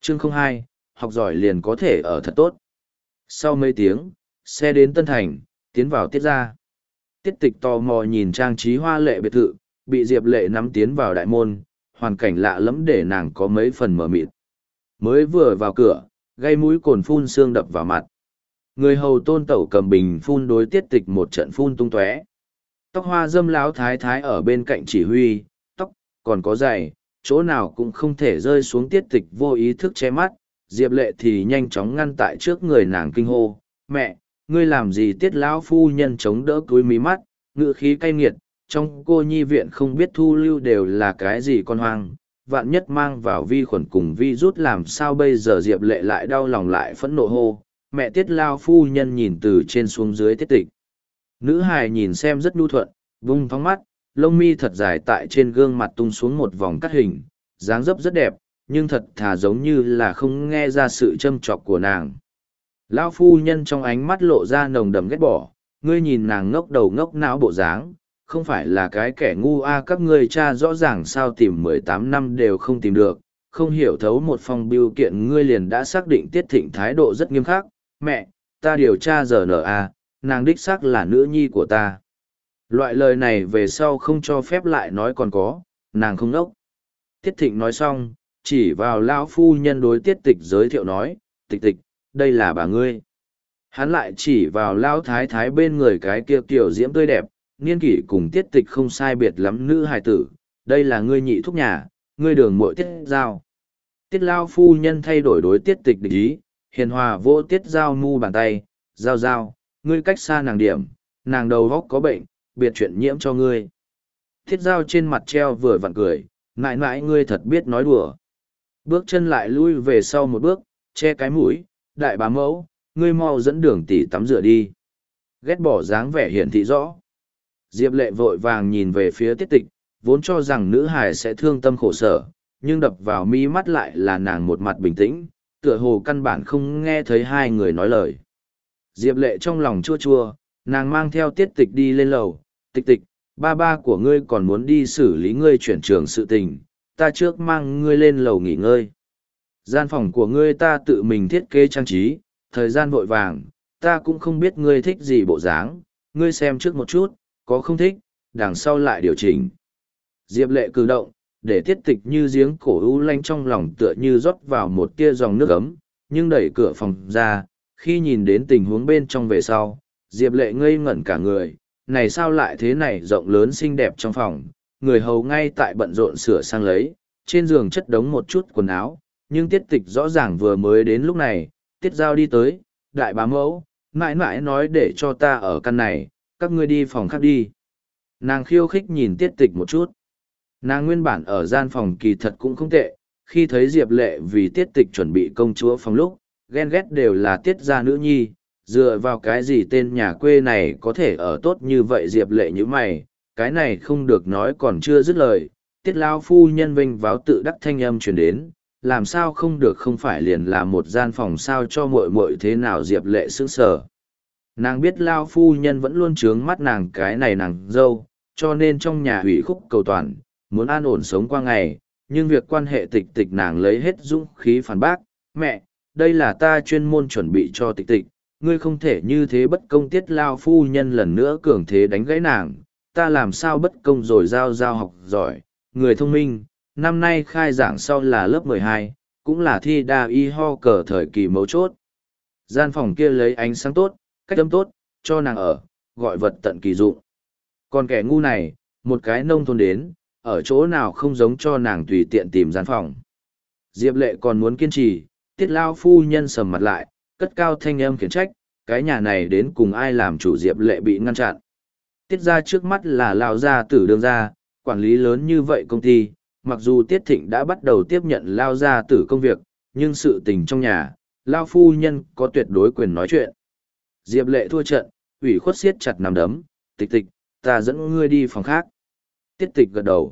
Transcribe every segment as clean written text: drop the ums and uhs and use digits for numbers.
Chương 02, học giỏi liền có thể ở thật tốt. Sau mấy tiếng, xe đến Tân Thành, tiến vào Tiết gia. Tiết Tịch tò mò nhìn trang trí hoa lệ biệt thự, bị Diệp Lệ nắm tiến vào đại môn, hoàn cảnh lạ lẫm để nàng có mấy phần mờ mịt. Mới vừa vào cửa, gây mũi cồn phun sương đập vào mặt. Người hầu Tôn Tẩu cầm bình phun đối Tiết Tịch một trận phun tung tóe. Tóc hoa dâm láo thái thái ở bên cạnh chỉ huy, tóc, còn có giày, chỗ nào cũng không thể rơi xuống. Tiết Tịch vô ý thức che mắt, Diệp Lệ thì nhanh chóng ngăn tại trước người nàng kinh hô, mẹ, ngươi làm gì? Tiết lão phu nhân chống đỡ cúi mí mắt, ngữ khí cay nghiệt, trong cô nhi viện không biết thu lưu đều là cái gì con hoang, vạn nhất mang vào vi khuẩn cùng vi rút làm sao bây giờ? Diệp Lệ lại đau lòng lại phẫn nộ hô, mẹ! Tiết lao phu nhân nhìn từ trên xuống dưới Tiết Tịch. Nữ hài nhìn xem rất nhu thuận, vung thóng mắt, lông mi thật dài tại trên gương mặt tung xuống một vòng cắt hình, dáng dấp rất đẹp, nhưng thật thà giống như là không nghe ra sự châm chọc của nàng. Lão phu nhân trong ánh mắt lộ ra nồng đậm ghét bỏ, ngươi nhìn nàng ngốc đầu ngốc não bộ dáng, không phải là cái kẻ ngu a? Các ngươi cha rõ ràng sao tìm 18 năm đều không tìm được, không hiểu thấu một phong bưu kiện ngươi liền đã xác định Tiết Thịnh thái độ rất nghiêm khắc. Mẹ, ta điều tra RNA, nàng đích xác là nữ nhi của ta. Loại lời này về sau không cho phép lại nói còn có, nàng không ngốc. Tiết Thịnh nói xong, chỉ vào lão phu nhân đối Tiết Tịch giới thiệu nói, Tịch Tịch, đây là bà ngươi. Hắn lại chỉ vào lão thái thái bên người cái kia kiểu diễm tươi đẹp, niên kỷ cùng Tiết Tịch không sai biệt lắm nữ hài tử, đây là ngươi nhị thúc nhà, ngươi đường muội Tiết Giao. Tiết lão phu nhân thay đổi đối Tiết Tịch địch ý, hiền hòa vỗ Tiết Giao mu bàn tay, Giao Giao, ngươi cách xa nàng điểm, nàng đầu góc có bệnh, biệt chuyện nhiễm cho ngươi. Tiết Giao trên mặt treo vừa vặn cười, mãi mãi ngươi thật biết nói đùa. Bước chân lại lui về sau một bước, che cái mũi, đại bá mẫu, ngươi mau dẫn đường tỷ tắm rửa đi. Ghét bỏ dáng vẻ hiển thị rõ. Diệp Lệ vội vàng nhìn về phía Tiết Tịch, vốn cho rằng nữ hài sẽ thương tâm khổ sở, nhưng đập vào mi mắt lại là nàng một mặt bình tĩnh, tựa hồ căn bản không nghe thấy hai người nói lời. Diệp Lệ trong lòng chua chua, nàng mang theo Tiết Tịch đi lên lầu, Tịch Tịch, ba ba của ngươi còn muốn đi xử lý ngươi chuyển trường sự tình, ta trước mang ngươi lên lầu nghỉ ngơi. Gian phòng của ngươi ta tự mình thiết kế trang trí, thời gian vội vàng, ta cũng không biết ngươi thích gì bộ dáng, ngươi xem trước một chút, có không thích, đằng sau lại điều chỉnh. Diệp Lệ cử động, để Tiết Tịch như giếng cổ u lanh trong lòng tựa như rót vào một tia dòng nước ấm, nhưng đẩy cửa phòng ra, khi nhìn đến tình huống bên trong về sau, Diệp Lệ ngây ngẩn cả người, này sao lại thế này? Rộng lớn xinh đẹp trong phòng, người hầu ngay tại bận rộn sửa sang lấy, trên giường chất đống một chút quần áo, nhưng Tiết Tịch rõ ràng vừa mới đến lúc này. Tiết Giao đi tới, đại bá mẫu, mãi mãi nói để cho ta ở căn này, các ngươi đi phòng khác đi. Nàng khiêu khích nhìn Tiết Tịch một chút. Nàng nguyên bản ở gian phòng kỳ thật cũng không tệ, khi thấy Diệp Lệ vì Tiết Tịch chuẩn bị công chúa phòng lúc, ghen ghét đều là Tiết gia nữ nhi, dựa vào cái gì tên nhà quê này có thể ở tốt như vậy? Diệp Lệ như mày, cái này không được nói còn chưa dứt lời, Tiết lao phu nhân vinh váo tự đắc thanh âm truyền đến, làm sao không được? Không phải liền là một gian phòng sao cho muội muội thế nào? Diệp Lệ sững sờ. Nàng biết lao phu nhân vẫn luôn trướng mắt nàng cái này nàng dâu, cho nên trong nhà hủy khúc cầu toàn, muốn an ổn sống qua ngày, nhưng việc quan hệ Tịch Tịch nàng lấy hết dũng khí phản bác, mẹ, đây là ta chuyên môn chuẩn bị cho Tịch Tịch, ngươi không thể như thế bất công. Tiết lao phu nhân lần nữa cường thế đánh gãy nàng, ta làm sao bất công rồi? Giao Giao học giỏi, người thông minh, năm nay khai giảng sau là lớp 12, cũng là thi đa y ho cờ thời kỳ mấu chốt. Gian phòng kia lấy ánh sáng tốt, cách âm tốt, cho nàng ở, gọi vật tận kỳ dụng. Còn kẻ ngu này, một cái nông thôn đến, ở chỗ nào không giống cho nàng tùy tiện tìm gian phòng. Diệp Lệ còn muốn kiên trì, Tiết lao phu nhân sầm mặt lại, cất cao thanh âm khiển trách, cái nhà này đến cùng ai làm chủ? Diệp Lệ bị ngăn chặn. Tiết ra trước mắt là lao gia tử đương gia, quản lý lớn như vậy công ty, mặc dù Tiết Thịnh đã bắt đầu tiếp nhận lao gia tử công việc, nhưng sự tình trong nhà, lao phu nhân có tuyệt đối quyền nói chuyện. Diệp Lệ thua trận, ủy khuất siết chặt nắm đấm, Tịch Tịch, ta dẫn ngươi đi phòng khác. Tiết Tịch gật đầu.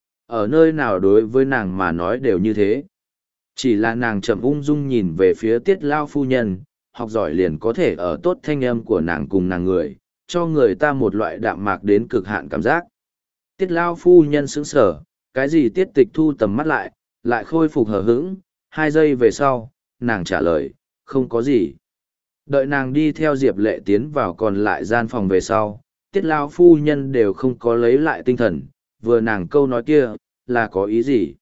Ở nơi nào đối với nàng mà nói đều như thế. Chỉ là nàng chậm ung dung nhìn về phía Tiết lao phu nhân, học giỏi liền có thể ở tốt thanh âm của nàng cùng nàng người, cho người ta một loại đạm mạc đến cực hạn cảm giác. Tiết lao phu nhân sững sờ, cái gì? Tiết Tịch thu tầm mắt lại khôi phục hờ hững, 2 giây về sau, nàng trả lời, không có gì. Đợi nàng đi theo Diệp Lệ tiến vào còn lại gian phòng về sau, Tiết Lao phu nhân đều không có lấy lại tinh thần, vừa nàng câu nói kia, là có ý gì?